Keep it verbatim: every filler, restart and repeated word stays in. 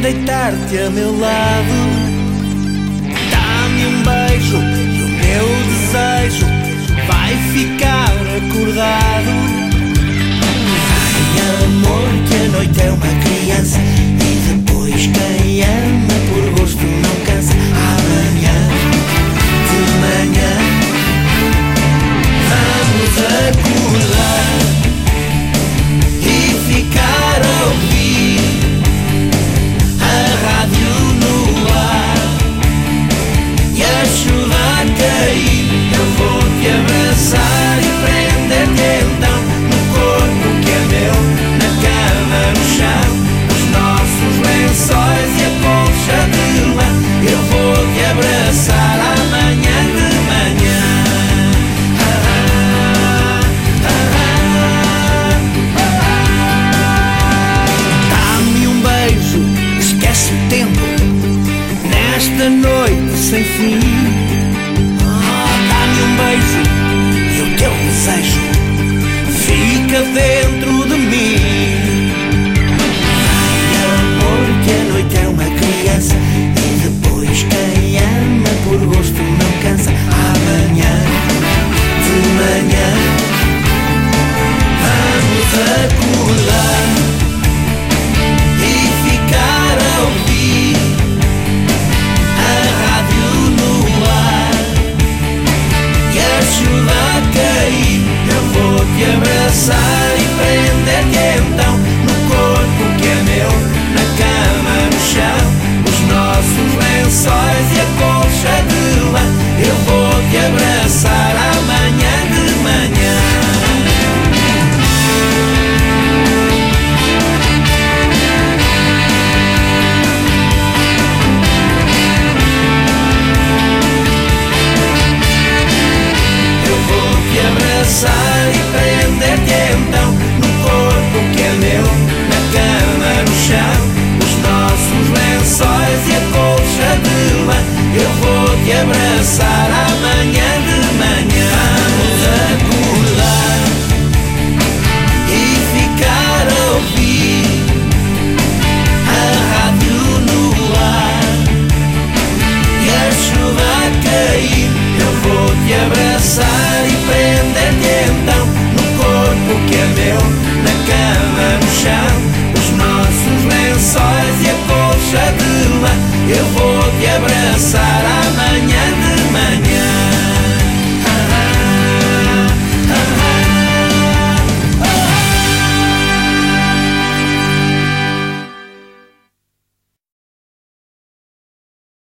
deitar-te a meu lado. Dá-me um beijo e o meu desejo vai ficar acordado. Ai, amor, que a noite é uma criança e depois quem ama por gosto não cansa. Amanhã, de manhã, vamos acordar e ficar a ouvir a rádio no ar e a chuva a cair. Eu vou te abraçar e prender-te então no corpo que é meu, na cama, no chão, os nossos lençóis e a colcha de lã. Eu vou te abraçar amanhã de manhã. Dá-me um beijo, esquece o tempo nesta noite sem fim. Dá-me um beijo e o teu desejo fica dentro de mim. Ai, amor, que a noite é uma criança e depois quem ama por gosto não cansa. Amanhã, de manhã, vamos acordar e ficar a ouvir a rádio no ar e a chuva a cair. Eu vou te abraçar e prender-te então no corpo que é meu, na cama, no chão, os nossos lençóis e a colcha de lã. Eu vou te abraçar amanhã de manhã. Eu vou te abraçar e prender-te então no corpo que é meu, na cama, no chão, os nossos lençóis e a colcha de lã. Eu vou te abraçar amanhã de manhã. Vamos acordar e ficar a ouvir a rádio no ar e a chuva a cair. Eu vou te abraçar e prender-te então no corpo que é meu, na cama, no chão, os nossos lençóis e a colcha de lã. Eu vou te abraçar amanhã de